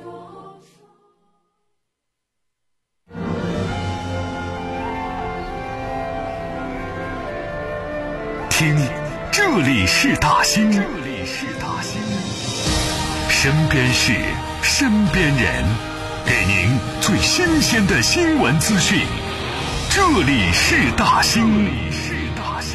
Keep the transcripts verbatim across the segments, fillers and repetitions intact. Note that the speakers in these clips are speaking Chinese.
听，这里是大兴，这里是大兴，身边事，身边人，给您最新鲜的新闻资讯。这里是大兴，这里是大兴。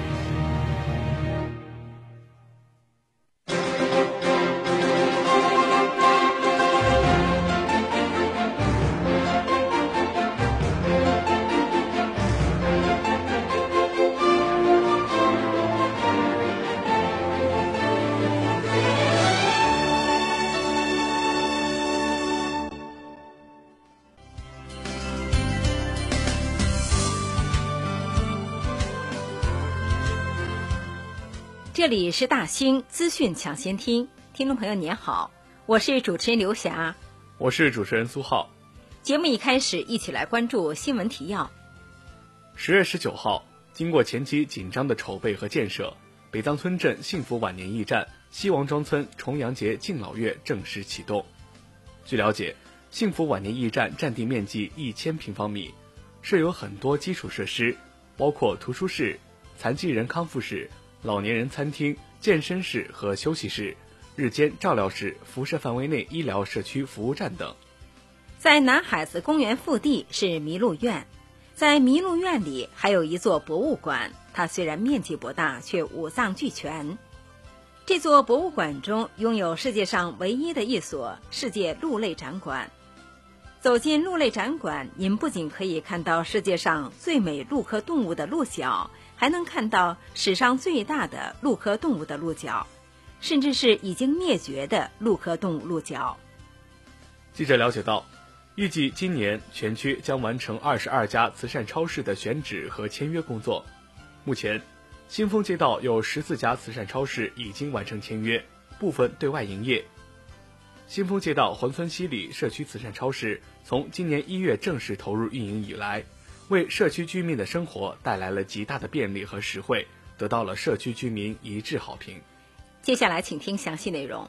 这里是大兴资讯抢先听，听众朋友您好，我是主持人刘霞， 我是主持人苏浩。 节目一开始，一起来关注新闻提要。 十月十九号，经过前期紧张的筹备和建设，北藏村镇幸福晚年驿站西王庄村重阳节敬老月正式启动。据了解，幸福晚年驿站占地面积一千平方米，设有很多基础设施，包括图书室、残疾人康复室、老年人餐厅、健身室和休息室、日间照料室、辐射范围内医疗社区服务站等。 在南海子公园腹地是麋鹿院，在麋鹿院里还有一座博物馆，它虽然面积不大，却五脏俱全。这座博物馆中拥有世界上唯一的一所世界鹿类展馆。走进鹿类展馆，您不仅可以看到世界上最美鹿科动物的鹿角，还能看到史上最大的鹿科动物的鹿角，甚至是已经灭绝的鹿科动物鹿角。 记者了解到，预计今年全区将完成二十二家慈善超市的选址和签约工作。目前，新丰街道有十四家慈善超市已经完成签约，部分对外营业。新丰街道环村西里社区慈善超市从今年一月正式投入运营以来，为社区居民的生活带来了极大的便利和实惠，得到了社区居民一致好评。 接下来请听详细内容。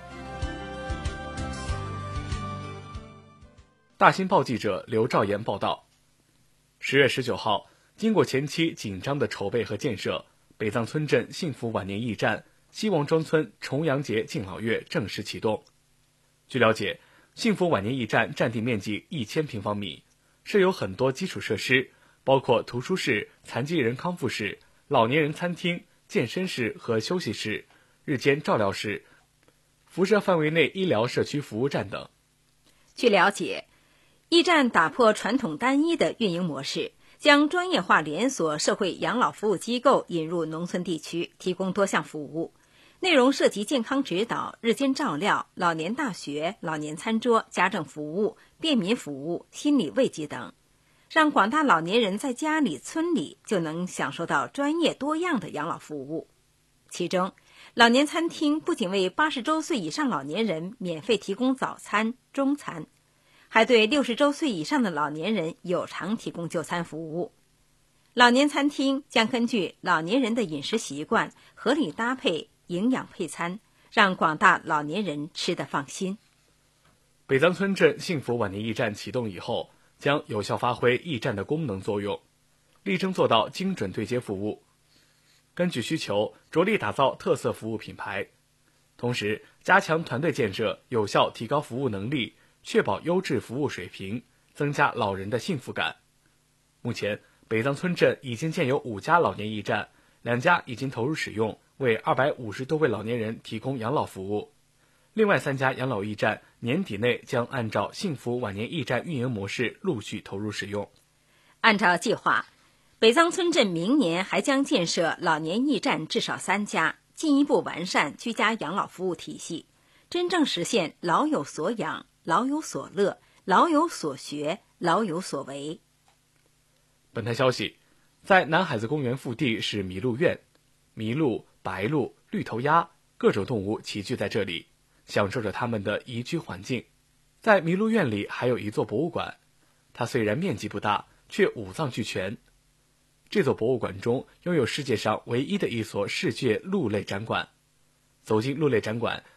大新报记者刘兆言报道，十月十九号，经过前期紧张的筹备和建设，北藏村镇幸福晚年驿站西王庄村重阳节敬老月正式启动。据了解，幸福晚年驿站占地面积一千平方米，设有很多基础设施，包括图书室、残疾人康复室、老年人餐厅、健身室和休息室、日间照料室、辐射范围内医疗社区服务站等。 据了解，驿站打破传统单一的运营模式，将专业化连锁社会养老服务机构引入农村地区，提供多项服务，内容涉及健康指导、日间照料、老年大学、老年餐桌、家政服务、便民服务、心理慰藉等，让广大老年人在家里、村里就能享受到专业多样的养老服务。其中，老年餐厅不仅为八十周岁以上老年人免费提供早餐、中餐，还对六十周岁以上的老年人有偿提供就餐服务。老年餐厅将根据老年人的饮食习惯，合理搭配营养配餐，让广大老年人吃得放心。 北藏村镇幸福晚年驿站启动以后，将有效发挥驿站的功能作用，力争做到精准对接服务，根据需求着力打造特色服务品牌，同时加强团队建设，有效提高服务能力，确保优质服务水平，增加老人的幸福感。目前，北藏村镇已经建有五家老年驿站，两家已经投入使用，为二百五十多位老年人提供养老服务。另外三家养老驿站年底内将按照幸福晚年驿站运营模式陆续投入使用。 按照计划，北藏村镇明年还将建设老年驿站至少三家，进一步完善居家养老服务体系，真正实现老有所养、老有所乐、老有所学、老有所为。 本台消息，在南海子公园腹地是麋鹿院，麋鹿、白鹿、绿头鸭各种动物齐聚在这里，享受着它们的宜居环境。在麋鹿院里还有一座博物馆，它虽然面积不大，却五脏俱全。这座博物馆中拥有世界上唯一的一所世界鹿类展馆。走进鹿类展馆，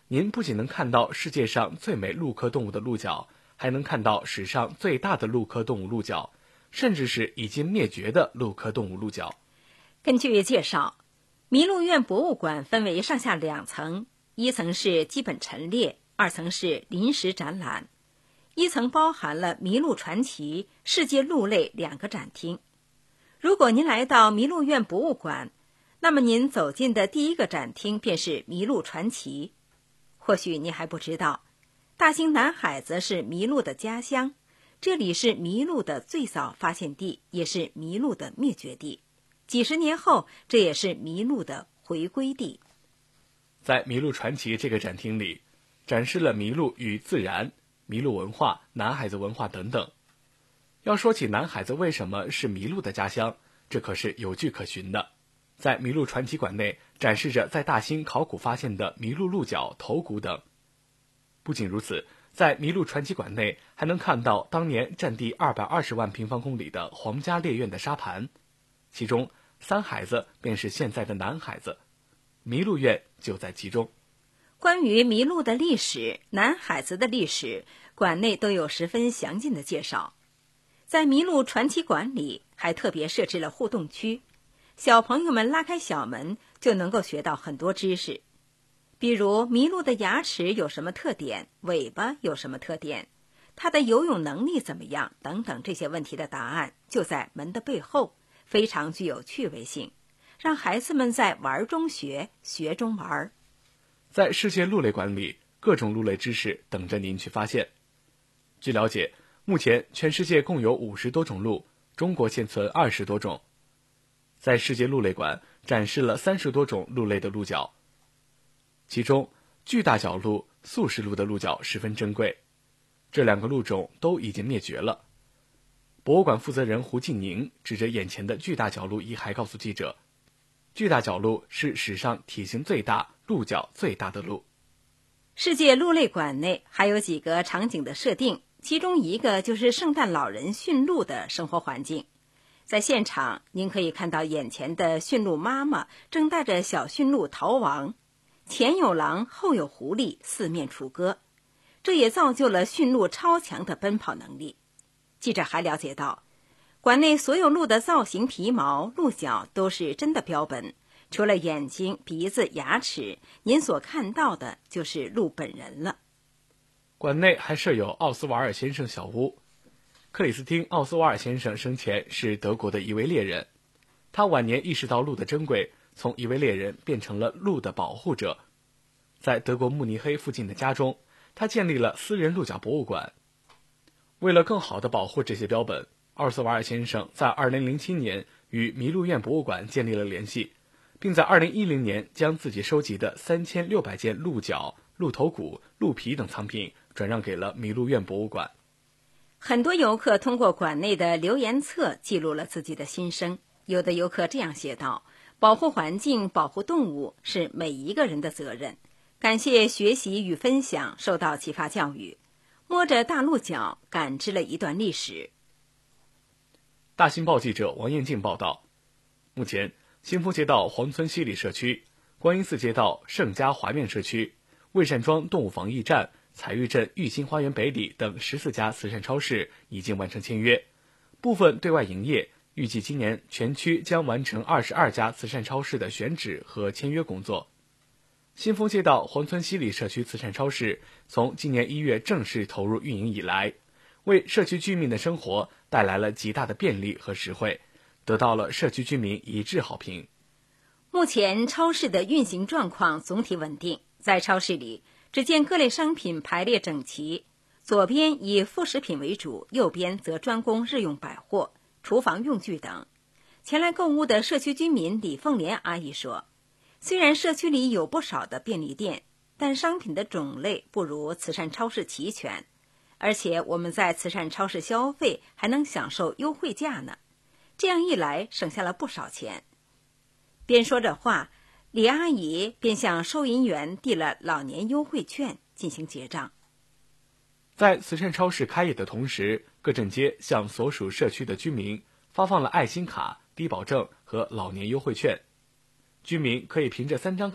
您不仅能看到世界上最美陆科动物的鹿角，还能看到史上最大的陆科动物鹿角，甚至是已经灭绝的陆科动物鹿角。 根据介绍，麋鹿院博物馆分为上下两层，一层是基本陈列，二层是临时展览。一层包含了麋鹿传奇、世界鹿类两个展厅。如果您来到麋鹿院博物馆，那么您走进的第一个展厅便是麋鹿传奇。或许你还不知道，大兴南海子是麋鹿的家乡，这里是麋鹿的最早发现地，也是麋鹿的灭绝地。几十年后，这也是麋鹿的回归地。 在麋鹿传奇这个展厅里，展示了麋鹿与自然、麋鹿文化、南海子文化等等。要说起南海子为什么是麋鹿的家乡，这可是有据可循的。在麋鹿传奇馆内展示着在大兴考古发现的麋鹿鹿角、头骨等。不仅如此，在麋鹿传奇馆内还能看到当年占地二百二十万平方公里的皇家猎苑的沙盘，其中三海子便是现在的南海子，麋鹿院就在其中。 关于麋鹿的历史、南海子的历史，馆内都有十分详尽的介绍。在麋鹿传奇馆里还特别设置了互动区，小朋友们拉开小门就能够学到很多知识，比如麋鹿的牙齿有什么特点，尾巴有什么特点，它的游泳能力怎么样等等，这些问题的答案就在门的背后，非常具有趣味性，让孩子们在玩中学，学中玩。 在世界鹿类馆里，各种鹿类知识等着您去发现。据了解，目前全世界共有五十多种鹿，中国现存二十多种。在世界鹿类馆展示了三十多种鹿类的鹿角，其中巨大角鹿、素食鹿的鹿角十分珍贵，这两个鹿种都已经灭绝了。博物馆负责人胡静宁指着眼前的巨大角鹿遗骸告诉记者，巨大角鹿是史上体型最大、鹿角最大的鹿。 世界鹿类馆内还有几个场景的设定，其中一个就是圣诞老人驯鹿的生活环境。在现场，您可以看到眼前的驯鹿妈妈正带着小驯鹿逃亡，前有狼，后有狐狸，四面楚歌，这也造就了驯鹿超强的奔跑能力。记者还了解到，馆内所有鹿的造型、皮毛、鹿角都是真的标本，除了眼睛、鼻子、牙齿，您所看到的就是鹿本人了。 馆内还设有奥斯瓦尔先生小屋。克里斯汀·奥斯瓦尔先生生前是德国的一位猎人，他晚年意识到鹿的珍贵，从一位猎人变成了鹿的保护者。在德国慕尼黑附近的家中，他建立了私人鹿角博物馆。为了更好地保护这些标本，奥斯瓦尔先生在二零零七年与麋鹿院博物馆建立了联系，并在二零一零年将自己收集的三千六百件鹿角、鹿头骨、鹿皮等藏品转让给了麋鹿院博物馆。 很多游客通过馆内的留言册记录了自己的心声，有的游客这样写道：保护环境、保护动物是每一个人的责任，感谢学习与分享，受到启发教育，摸着大鹿角感知了一段历史。 大新报记者王彦静报道，目前新丰街道黄村西里社区、观音寺街道盛家华苑社区、魏善庄动物防疫站、彩玉镇玉兴花园北里等十四家慈善超市已经完成签约，部分对外营业，预计今年全区将完成二十二家慈善超市的选址和签约工作。新丰街道黄村西里社区慈善超市从今年一月正式投入运营以来，为社区居民的生活带来了极大的便利和实惠，得到了社区居民一致好评。 目前超市的运行状况总体稳定，在超市里只见各类商品排列整齐，左边以副食品为主，右边则专供日用百货、厨房用具等。前来购物的社区居民李凤莲阿姨说，虽然社区里有不少的便利店，但商品的种类不如慈善超市齐全，而且我们在慈善超市消费还能享受优惠价呢，这样一来省下了不少钱。边说着话，李阿姨便向收银员递了老年优惠券进行结账。 在慈善超市开业的同时，各镇街向所属社区的居民发放了爱心卡、低保证和老年优惠券。居民可以凭着三张卡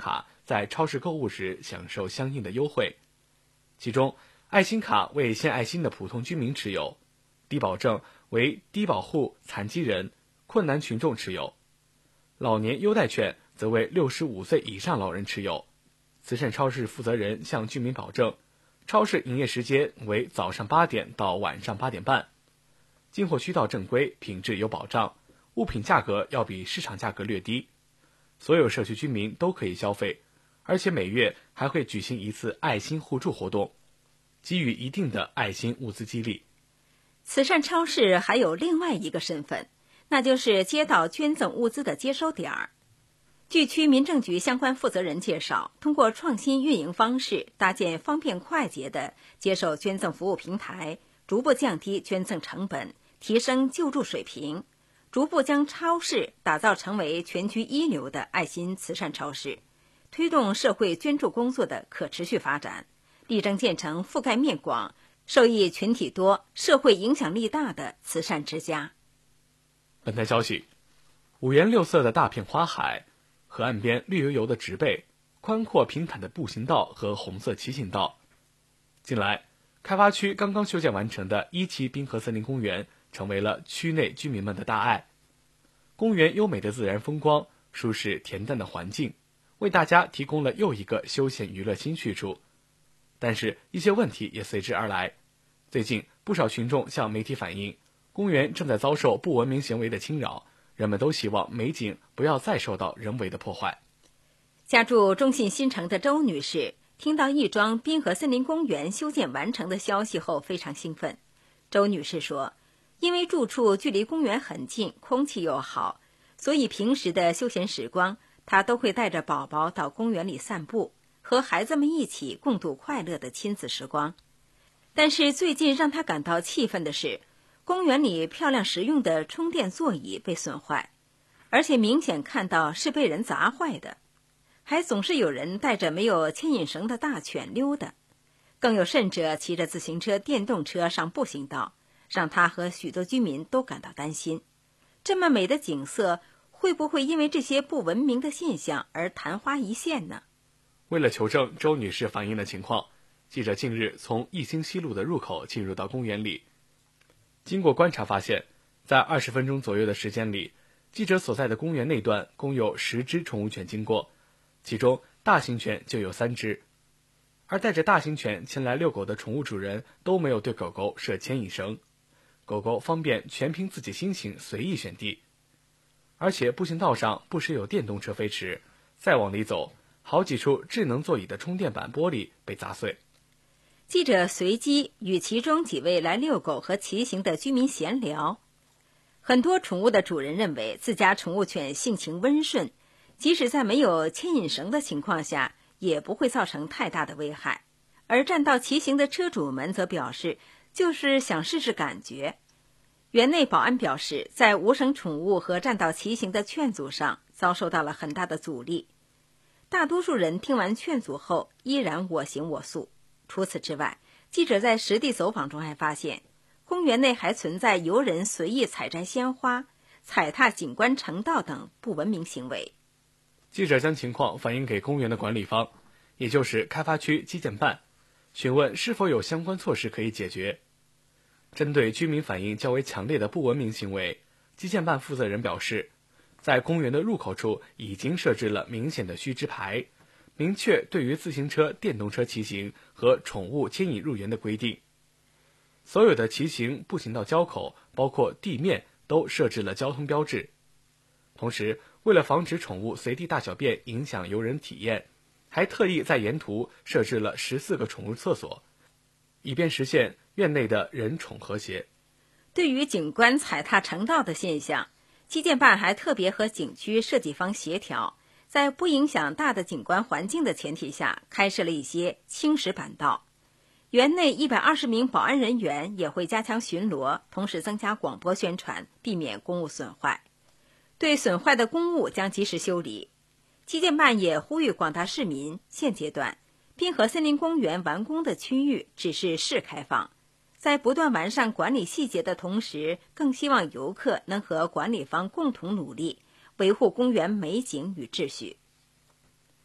在超市购物时享受相应的优惠。其中，爱心卡为献爱心的普通居民持有，低保证为低保户、残疾人、困难群众持有，老年优待券则为六十五岁以上老人持有。慈善超市负责人向居民保证，超市营业时间为早上八点到晚上八点半，进货渠道正规，品质有保障，物品价格要比市场价格略低。所有社区居民都可以消费，而且每月还会举行一次爱心互助活动，给予一定的爱心物资激励。 慈善超市还有另外一个身份，那就是街道捐赠物资的接收点儿。据区民政局相关负责人介绍，通过创新运营方式，搭建方便快捷的接受捐赠服务平台，逐步降低捐赠成本，提升救助水平，逐步将超市打造成为全区一流的爱心慈善超市，推动社会捐助工作的可持续发展，力争建成覆盖面广、受益群体多、社会影响力大的慈善之家。 本台消息，五颜六色的大片花海，河岸边绿油油的植被，宽阔平坦的步行道和红色骑行道。近来，开发区刚刚修建完成的一期滨河森林公园成为了区内居民们的大爱。公园优美的自然风光，舒适恬淡的环境，为大家提供了又一个休闲娱乐新去处。但是，一些问题也随之而来。最近，不少群众向媒体反映，公园正在遭受不文明行为的侵扰，人们都希望美景不要再受到人为的破坏。 家住中信新城的周女士听到亦庄滨河森林公园修建完成的消息后非常兴奋。周女士说，因为住处距离公园很近，空气又好，所以平时的休闲时光，她都会带着宝宝到公园里散步，和孩子们一起共度快乐的亲子时光。但是最近让她感到气愤的是，公园里漂亮实用的充电座椅被损坏，而且明显看到是被人砸坏的，还总是有人带着没有牵引绳的大犬溜达，更有甚者骑着自行车、电动车上步行道，让他和许多居民都感到担心。这么美的景色，会不会因为这些不文明的现象而昙花一现呢？ 为了求证周女士反映的情况，记者近日从义兴西路的入口进入到公园里。经过观察发现，在二十分钟左右的时间里，记者所在的公园内段共有十只宠物犬经过，其中大型犬就有三只，而带着大型犬前来遛狗的宠物主人都没有对狗狗设牵引绳，狗狗方便全凭自己心情随意选地。而且步行道上不时有电动车飞驰，再往里走，好几处智能座椅的充电板玻璃被砸碎。 记者随机与其中几位来遛狗和骑行的居民闲聊，很多宠物的主人认为自家宠物犬性情温顺，即使在没有牵引绳的情况下，也不会造成太大的危害。而占道骑行的车主们则表示，就是想试试感觉。园内保安表示，在无绳宠物和占道骑行的劝阻上遭受到了很大的阻力。大多数人听完劝阻后依然我行我素。除此之外，记者在实地走访中还发现，公园内还存在游人随意采摘鲜花、踩踏景观城道等不文明行为。 记者将情况反映给公园的管理方，也就是开发区基建办，询问是否有相关措施可以解决。针对居民反映较为强烈的不文明行为，基建办负责人表示，在公园的入口处已经设置了明显的须知牌，明确对于自行车、电动车骑行和宠物牵引入园的规定。所有的骑行、步行道交口，包括地面，都设置了交通标志。同时，为了防止宠物随地大小便影响游人体验，还特意在沿途设置了十四个宠物厕所，以便实现院内的人宠和谐。 对于景观踩踏城道的现象，基建办还特别和景区设计方协调，在不影响大的景观环境的前提下，开设了一些青石板道。园内一百二十名保安人员也会加强巡逻，同时增加广播宣传，避免公物损坏。对损坏的公物将及时修理。基建办也呼吁广大市民，现阶段滨河森林公园完工的区域只是试开放，在不断完善管理细节的同时，更希望游客能和管理方共同努力，维护公园美景与秩序。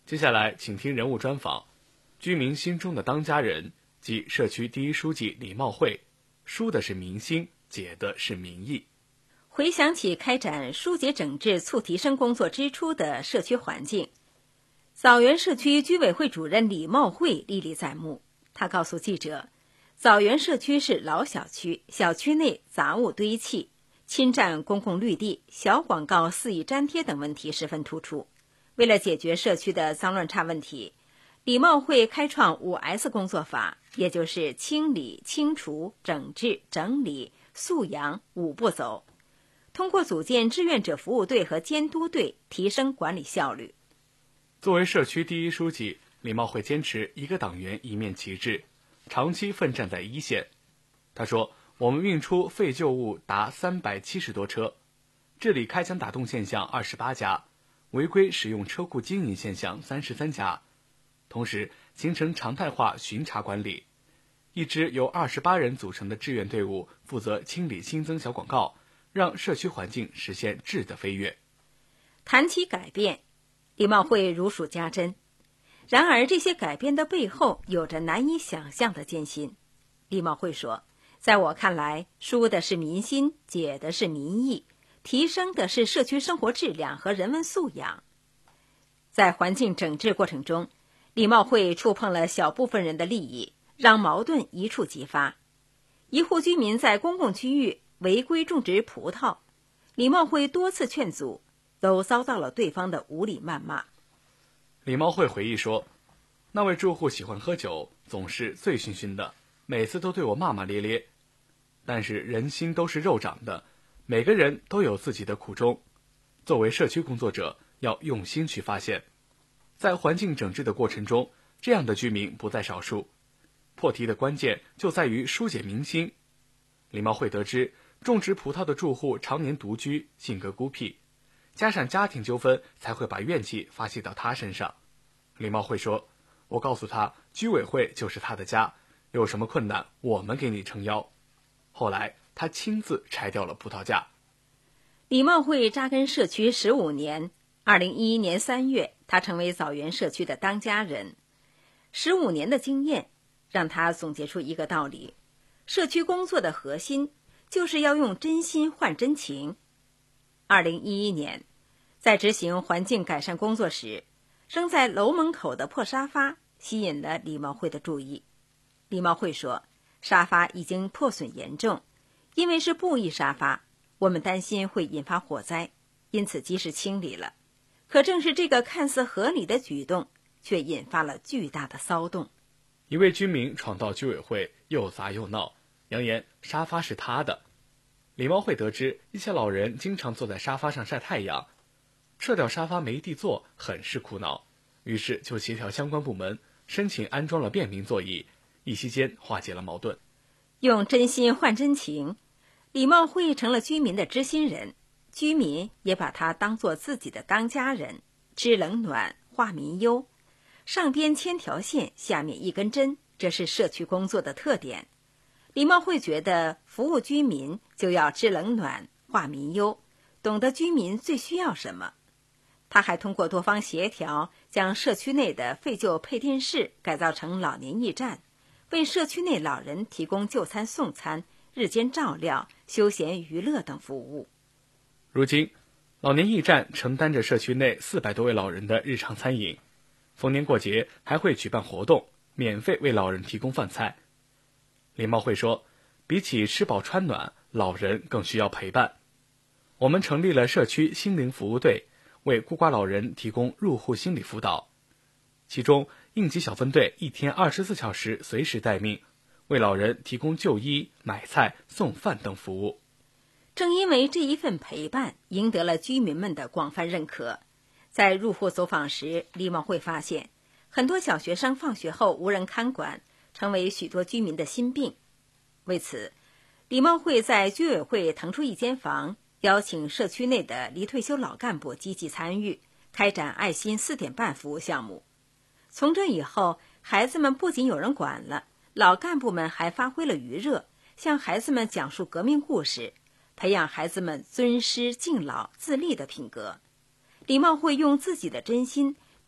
接下来请听人物专访，居民心中的当家人即社区第一书记李茂慧，书的是民心，解的是民意。 回想起开展疏解整治促提升工作之初的社区环境，枣园社区居委会主任李茂慧历历在目。他告诉记者，枣园社区是老小区，小区内杂物堆砌、侵占公共绿地、小广告肆意粘贴等问题十分突出。为了解决社区的脏乱差问题，李茂慧开创 五 S 工作法，也就是清理、清除、整治、整理、素养五步走，通过组建志愿者服务队和监督队，提升管理效率。 作为社区第一书记，李茂慧坚持一个党员一面旗帜，长期奋战在一线。他说，我们运出废旧物达三百七十多车，治理开枪打洞现象二十八家，违规使用车库经营现象三十三家，同时形成常态化巡查管理。一支由二十八人组成的志愿队伍负责清理新增小广告，让社区环境实现质的飞跃。 谈起改变，李茂慧如数家珍。然而这些改变的背后有着难以想象的艰辛。李茂慧说，在我看来，疏的是民心，解的是民意，提升的是社区生活质量和人文素养。在环境整治过程中，李茂慧触碰了小部分人的利益，让矛盾一触即发。一户居民在公共区域违规种植葡萄，李茂慧多次劝阻，都遭到了对方的无理谩骂。 李茂慧回忆说，那位住户喜欢喝酒，总是醉醺醺的，每次都对我骂骂咧咧。但是人心都是肉长的，每个人都有自己的苦衷。作为社区工作者，要用心去发现。在环境整治的过程中，这样的居民不在少数。破题的关键就在于疏解民心。李茂慧得知，种植葡萄的住户常年独居，性格孤僻，加上家庭纠纷，才会把怨气发泄到他身上。李茂慧说，我告诉他，居委会就是他的家，有什么困难我们给你撑腰。后来他亲自拆掉了葡萄架。 李茂慧扎根社区十五年，二零一一年三月，他成为枣园社区的当家人。十五年的经验让他总结出一个道理，社区工作的核心就是要用真心换真情。二零一一年，在执行环境改善工作时，扔在楼门口的破沙发吸引了李茂慧的注意。李茂慧说，沙发已经破损严重，因为是布艺沙发，我们担心会引发火灾，因此及时清理了。可正是这个看似合理的举动，却引发了巨大的骚动。 一位居民闯到居委会，又砸又闹，扬言沙发是他的。李茂慧得知，一些老人经常坐在沙发上晒太阳，撤掉沙发没地坐，很是苦恼，于是就协调相关部门申请安装了便民座椅，一夕间化解了矛盾。 用真心换真情，李茂慧成了居民的知心人，居民也把他当作自己的当家人，知冷暖，化民忧。上边牵条线，下面一根针，这是社区工作的特点。李茂慧觉得，服务居民就要知冷暖，化民忧，懂得居民最需要什么。他还通过多方协调，将社区内的废旧配电室改造成老年驿站，为社区内老人提供就餐送餐、日间照料、休闲娱乐等服务。 如今，老年驿站承担着社区内四百多位老人的日常餐饮，逢年过节还会举办活动，免费为老人提供饭菜。李茂慧说，比起吃饱穿暖，老人更需要陪伴。我们成立了社区心灵服务队，为孤寡老人提供入户心理辅导。其中，应急小分队一天二十四小时随时待命，为老人提供就医、买菜、送饭等服务。 正因为这一份陪伴，赢得了居民们的广泛认可。在入户走访时，李茂慧发现，很多小学生放学后无人看管，成为许多居民的心病。为此，李茂慧在居委会腾出一间房，邀请社区内的离退休老干部积极参与，开展爱心四点半服务项目。从这以后，孩子们不仅有人管了，老干部们还发挥了余热，向孩子们讲述革命故事，培养孩子们尊师敬老、自立的品格。李茂慧用自己的真心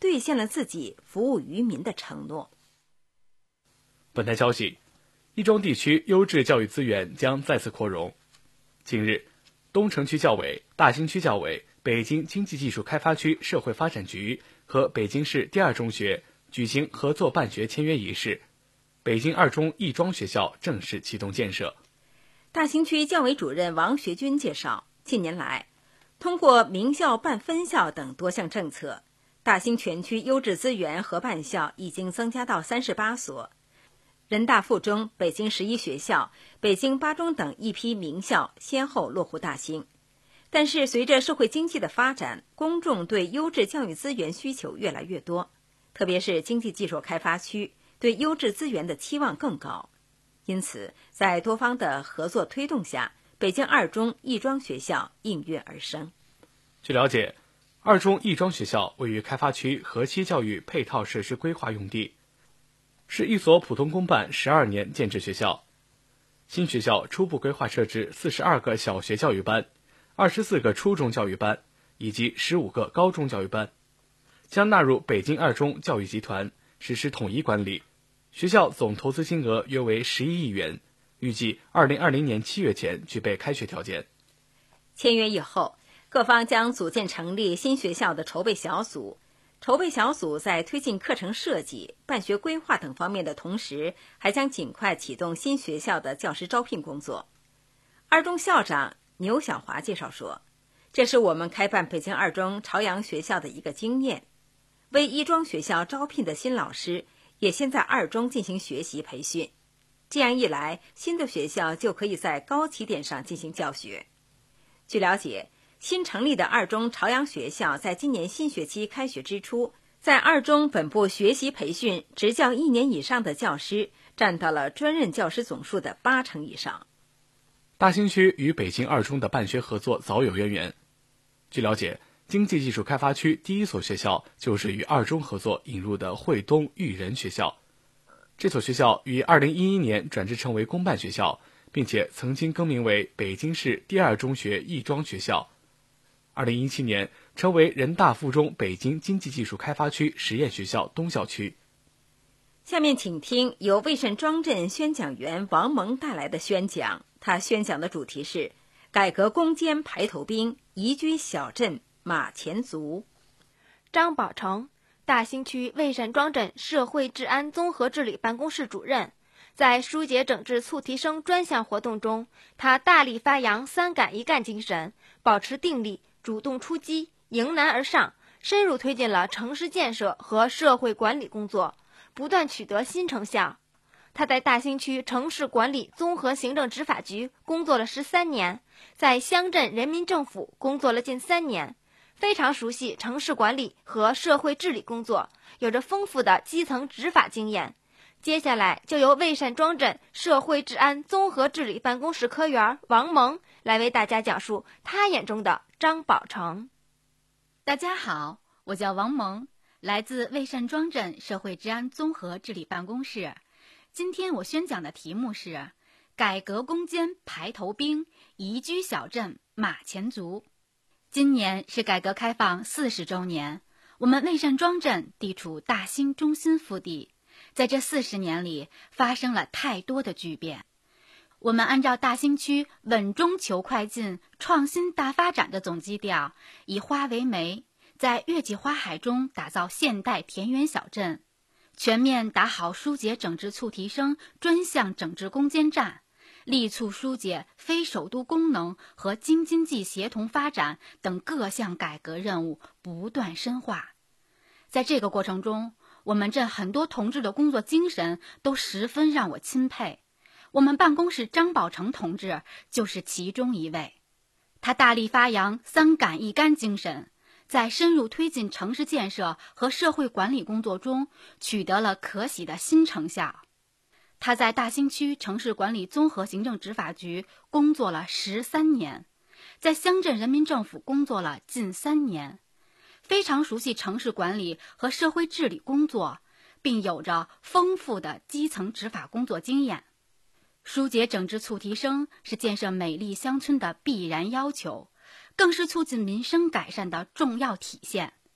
兑现了自己服务于民的承诺。 本台消息，亦庄地区优质教育资源将再次扩容。近日，东城区教委、大兴区教委、北京经济技术开发区社会发展局和北京市第二中学举行合作办学签约仪式，北京二中亦庄学校正式启动建设。 大兴区教委主任王学军介绍，近年来，通过名校办分校等多项政策，大兴全区优质资源和办校已经增加到三十八所。人大附中、北京十一学校、北京八中等一批名校先后落户大兴。但是随着社会经济的发展，公众对优质教育资源需求越来越多，特别是经济技术开发区对优质资源的期望更高。因此，在多方的合作推动下，北京二中亦庄学校应运而生。 据了解，二中亦庄学校位于开发区河西教育配套设施规划用地，是一所普通公办十二年建制学校。新学校初步规划设置四十二个小学教育班、二十四个初中教育班以及十五个高中教育班，将纳入北京二中教育集团，实施统一管理。学校总投资金额约为十一亿元，预计二零二零年七月前具备开学条件。 签约以后，各方将组建成立新学校的筹备小组。筹备小组在推进课程设计、办学规划等方面的同时，还将尽快启动新学校的教师招聘工作。二中校长牛小华介绍说，这是我们开办北京二中朝阳学校的一个经验。为亦庄学校招聘的新老师也先在二中进行学习培训，这样一来，新的学校就可以在高起点上进行教学。据了解，新成立的二中朝阳学校在今年新学期开学之初，在二中本部学习培训执教一年以上的教师占到了专任教师总数的八成以上。 大兴区与北京二中的办学合作早有渊源。据了解，经济技术开发区第一所学校就是与二中合作引入的汇东育仁学校。这所学校于二零一一年转制成为公办学校，并且曾经更名为北京市第二中学亦庄学校。二零一七年成为人大附中北京经济技术开发区实验学校东校区。 下面请听由魏慎庄镇宣讲员王蒙带来的宣讲，他宣讲的主题是改革攻坚排头兵，宜居小镇马前卒。 张宝成，大兴区魏慎庄镇社会治安综合治理办公室主任，在疏解整治促提升专项活动中，他大力发扬三敢一干精神，保持定力，主动出击，迎难而上，深入推进了城市建设和社会管理工作，不断取得新成效。他在大兴区城市管理综合行政执法局工作了十三年，在乡镇人民政府工作了近三年，非常熟悉城市管理和社会治理工作，有着丰富的基层执法经验。接下来就由魏慎庄镇社会治安综合治理办公室科员王蒙来为大家讲述他眼中的张宝成。 大家好，我叫王蒙，来自魏慎庄镇社会治安综合治理办公室。今天我宣讲的题目是改革攻坚排头兵，宜居小镇马前卒。今年是改革开放四十周年，我们魏慎庄镇地处大兴中心腹地，在这四十年里发生了太多的巨变。我们按照大兴区稳中求快进、创新大发展的总基调，以花为媒，在月季花海中打造现代田园小镇，全面打好疏解整治促提升专项整治攻坚战，力促疏解非首都功能和京津冀协同发展等各项改革任务不断深化。在这个过程中，我们镇很多同志的工作精神都十分让我钦佩，我们办公室张宝成同志就是其中一位。他大力发扬三敢一干精神，在深入推进城市建设和社会管理工作中取得了可喜的新成效。他在大兴区城市管理综合行政执法局工作了十三年，在乡镇人民政府工作了近三年，非常熟悉城市管理和社会治理工作，并有着丰富的基层执法工作经验。疏解整治促提升是建设美丽乡村的必然要求，更是促进民生改善的重要体现。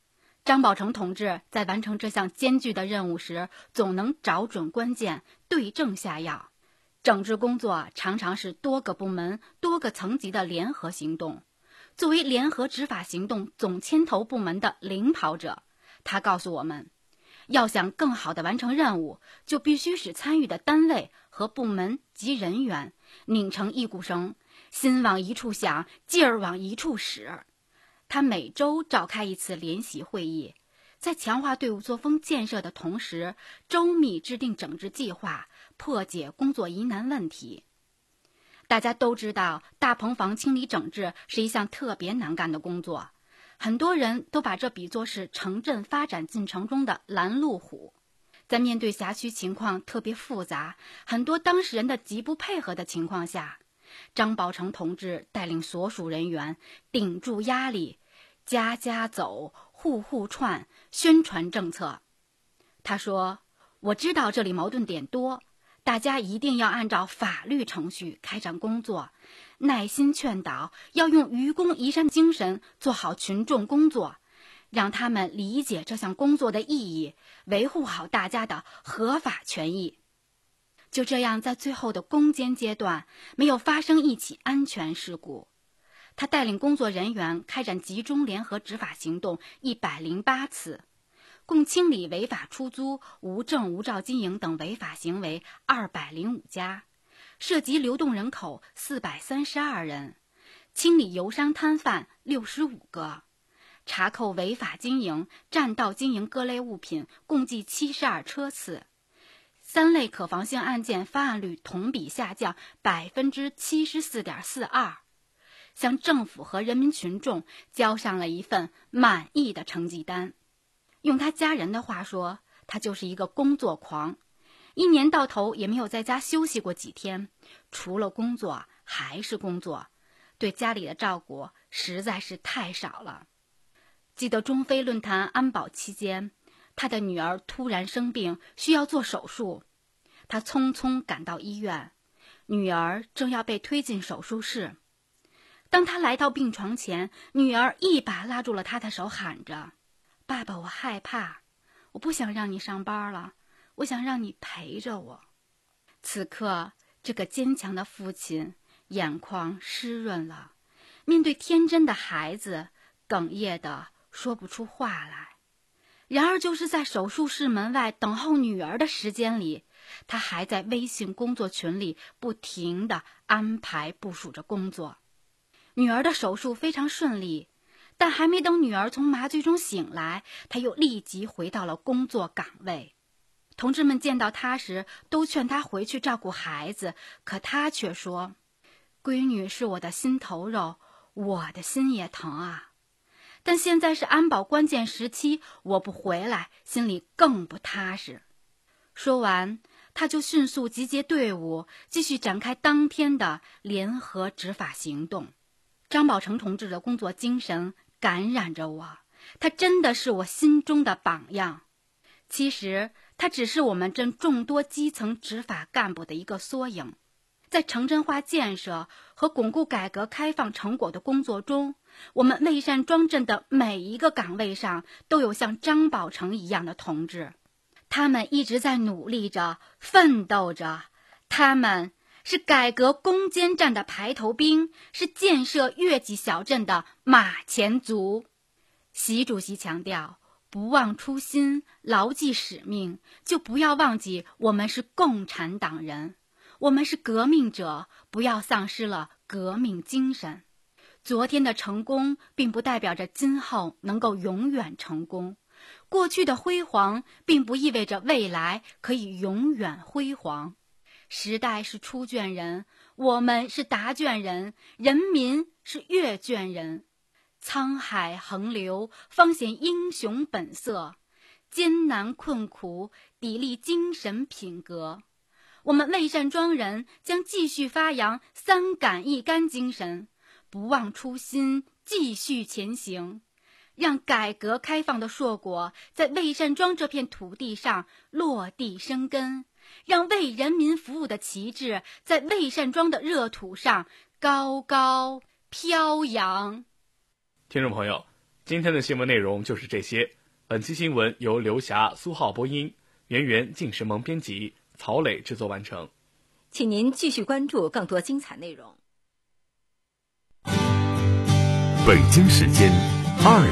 张宝成同志在完成这项艰巨的任务时，总能找准关键，对症下药。整治工作常常是多个部门、多个层级的联合行动。作为联合执法行动总牵头部门的领跑者，他告诉我们，要想更好地完成任务，就必须使参与的单位和部门及人员拧成一股绳，心往一处想，劲儿往一处使。他每周召开一次联席会议，在强化队伍作风建设的同时，周密制定整治计划，破解工作疑难问题。大家都知道，大棚房清理整治是一项特别难干的工作，很多人都把这比作是城镇发展进程中的拦路虎。在面对辖区情况特别复杂，很多当事人的极不配合的情况下，张宝成同志带领所属人员顶住压力，家家走，户户串，宣传政策。他说，我知道这里矛盾点多，大家一定要按照法律程序开展工作，耐心劝导，要用愚公移山精神做好群众工作，让他们理解这项工作的意义，维护好大家的合法权益。就这样，在最后的攻坚阶段，没有发生一起安全事故。他带领工作人员开展集中联合执法行动一百零八次，共清理违法出租、无证无照经营等违法行为二百零五家，涉及流动人口四百三十二人，清理游商摊贩六十五个，查扣违法经营、占道经营各类物品共计七十二车次。三类可防性案件发案率同比下降百分之七十四点四二，向政府和人民群众交上了一份满意的成绩单。用他家人的话说，他就是一个工作狂，一年到头也没有在家休息过几天，除了工作还是工作，对家里的照顾实在是太少了。记得中非论坛安保期间，他的女儿突然生病，需要做手术，他匆匆赶到医院，女儿正要被推进手术室。当他来到病床前，女儿一把拉住了他的手，喊着，爸爸，我害怕，我不想让你上班了，我想让你陪着我。此刻，这个坚强的父亲眼眶湿润了，面对天真的孩子，哽咽的说不出话来。然而就是在手术室门外等候女儿的时间里，他还在微信工作群里不停地安排部署着工作。女儿的手术非常顺利，但还没等女儿从麻醉中醒来，他又立即回到了工作岗位。同志们见到他时都劝他回去照顾孩子，可他却说，闺女是我的心头肉，我的心也疼啊。但现在是安保关键时期，我不回来，心里更不踏实。说完，他就迅速集结队伍，继续展开当天的联合执法行动。张宝成同志的工作精神感染着我，他真的是我心中的榜样。其实，他只是我们镇众多基层执法干部的一个缩影。在城镇化建设和巩固改革开放成果的工作中，我们魏善庄镇的每一个岗位上都有像张宝成一样的同志，他们一直在努力着，奋斗着，他们是改革攻坚战的排头兵，是建设越级小镇的马前卒。习主席强调，不忘初心，牢记使命，就不要忘记我们是共产党人，我们是革命者，不要丧失了革命精神。昨天的成功并不代表着今后能够永远成功，过去的辉煌并不意味着未来可以永远辉煌。时代是出卷人，我们是答卷人，人民是阅卷人。沧海横流，方显英雄本色，艰难困苦，砥砺精神品格。我们魏善庄人将继续发扬三杆一杆精神，不忘初心，继续前行，让改革开放的硕果在魏善庄这片土地上落地生根，让为人民服务的旗帜在魏善庄的热土上高高飘扬。 听众朋友，今天的新闻内容就是这些。 本期新闻由刘霞、苏浩播音，圆圆、靳时萌编辑，曹磊制作完成。 请您继续关注更多精彩内容。 北京时间二